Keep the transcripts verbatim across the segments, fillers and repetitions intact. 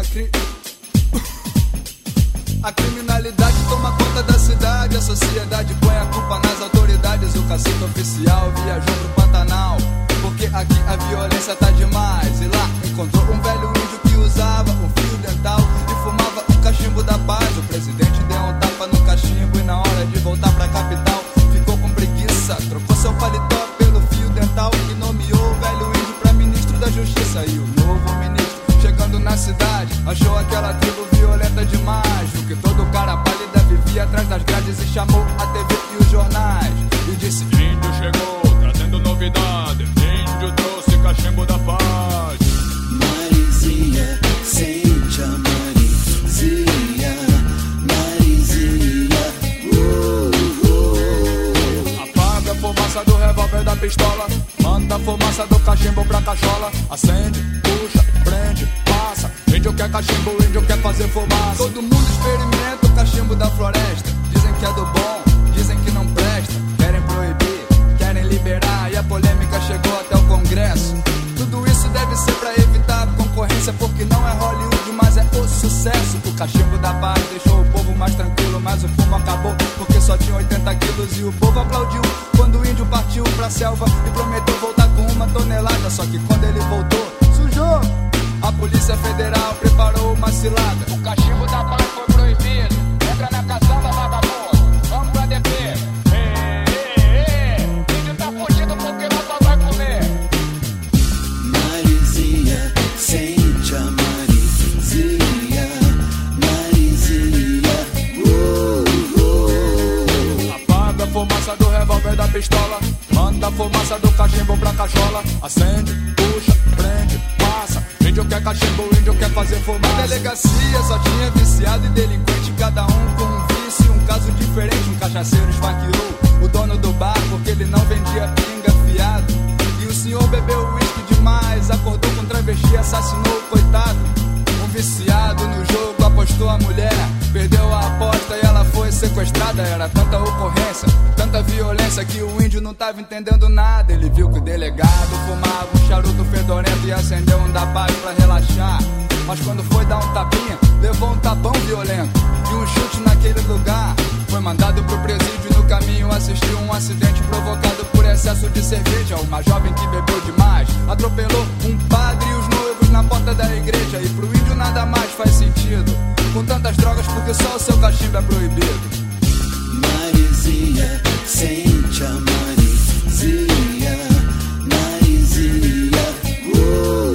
cri... A criminalidade toma conta da cidade, a sociedade põe a culpa nas autoridades. O cacique oficial viajou pro Pantanal, porque aqui a violência tá demais. E lá encontrou um velho índio que usava um fio dental e fumava um cachimbo da paz. O presidente deu um tapa no cachimbo e na hora de voltar pra capital ficou com preguiça. Trocou seu paletó pelo fio dental e nomeou o velho índio pra ministro da justiça. E o novo ministro, chegando na cidade, achou aquela tribo violenta demais. Viu que todo cara pálida vivia atrás das grades e chamou a T V e os jornais e disse: índio chegou, trazendo novidade. Índio trouxe cachimbo da paz. Marizia, sente a Marizia, Marizia, uh, uh. Apaga a fumaça do revólver da pistola, manda a fumaça do cachimbo pra cachola. Acende, puxa, prende, passa. Índio quer cachimbo, índio quer fazer fumaça. Todo mundo experimenta o cachimbo da floresta. Dizem que é do bom, dizem que não presta. Querem proibir, querem liberar, e a polêmica chegou até o Congresso. Tudo isso deve ser pra evitar a concorrência, porque não é Hollywood, mas é o sucesso. O cachimbo da paz deixou o povo mais tranquilo, mas o fumo acabou porque só tinha oitenta quilos. E o povo aplaudiu quando o índio partiu pra selva e prometeu voltar com uma tonelada. Só que quando ele voltou, sujou. A Polícia Federal preparou uma cilada. O cachimbo da paz foi proibido. Entra na caçamba, vagabundo. Vamos pra D P. Ê, ê, ê. Índio tá fugido porque não só vai comer. Marizia, sente a Marizia, Marizia, uh, uh. Apaga a fumaça do revólver da pistola, manda a fumaça do cachimbo pra cachola. Acende, puxa, prende, passa. Índio quer cachimbo, índio quer fazer fumaça. Na delegacia só tinha viciado e delinquente, cada um com um vício, um caso diferente. Um cachaceiro esfaqueou o dono do bar porque ele não vendia pinga fiado. E o senhor bebeu uísque demais, acordou com travesti e assassinou o coitado. Um viciado no jogo apostou a mulher, perdeu a aposta e ela foi sequestrada. Era tanta ocorrência, tanta violência que o índio não tava entendendo nada. Ele viu que o delegado fumava um charuto fedorento e acendeu um da paz pra relaxar. Mas quando foi dar um tapinha, levou um tapão violento e um chute naquele lugar. Foi mandado pro presídio e no caminho assistiu um acidente provocado por excesso de cerveja. Uma jovem que bebeu demais atropelou um padre e os noivos na porta da igreja. E pro índio nada mais faz sentido com tantas drogas, porque só o seu cachimbo é proibido. Marizia, sente a Marizia, Marizia, uh,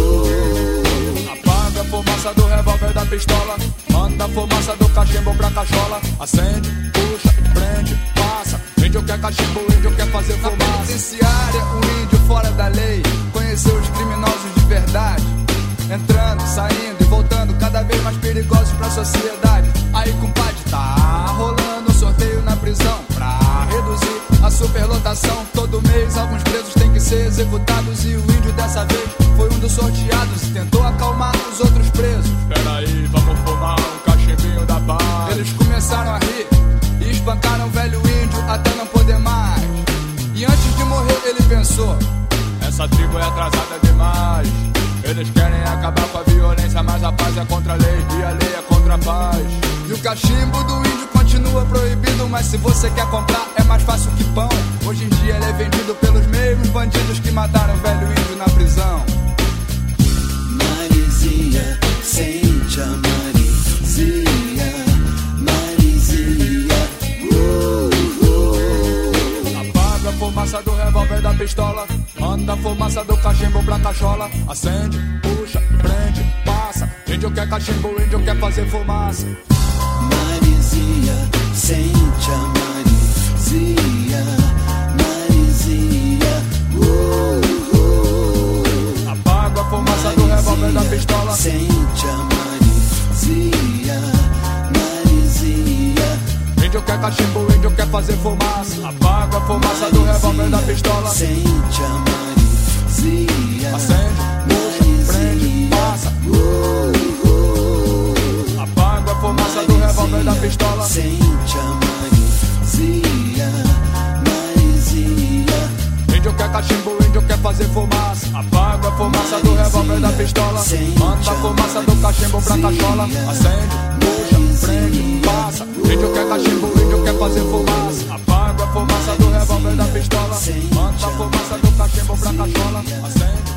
uh. Apaga a fumaça do revólver da pistola, manda a fumaça do cachimbo pra cachola. Acende, puxa, prende, passa. Índio quer cachimbo, índio quer fazer Na fumaça. penitenciária, um índio fora da lei conheceu os criminosos de verdade, entrando, saindo e voltando, cada vez mais perigosos pra sociedade. Aí, compadre, tá rolando um sorteio na prisão pra reduzir a superlotação. Todo mês alguns presos têm que ser executados e o índio dessa vez foi um dos sorteados e tentou acalmar os outros presos. Peraí, vamos fumar um cachimbinho da paz. Eles começaram a rir e espancaram o velho índio até não poder mais. E antes de morrer ele pensou: essa tribo é atrasada demais. Eles querem acabar com a violência, mas a paz é contra a lei e a lei é contra a paz. E o cachimbo do índio continua proibido, mas se você quer comprar é mais fácil que pão. Hoje em dia ele é vendido pelos mesmos bandidos que mataram o velho índio na prisão. Marizia, sente a Marizia, Marizia, uh, uh. Apaga a fumaça do revólver da pistola, manda a fumaça do cachimbo pra cachola. Acende, puxa, prende, passa. Índio quer cachimbo, índio quer fazer fumaça. Marizia, sente a Marizia, Marizia, uh, uh. Apaga a fumaça do revólver da pistola, sente a Marizia, Marizia. índio quer cachimbo, índio quer fazer fumaça. Apaga a fumaça do revólver da pistola, sente a Marizia. Acende, puxa, prende, passa. Uh, uh. Apaga a fumaça do revólver da pistola, sente a Marizia, Marizia. índio quer cachimbo, índio quer fazer fumaça. Apaga a fumaça do revólver da pistola. Manda a fumaça do cachimbo pra cachola. Acende, puxa, prende, passa. Índio quer cachimbo, índio quer fazer fumaça. Apaga a fumaça do revólver da pistola. Manda a fumaça do cachimbo pra cachola. Acende.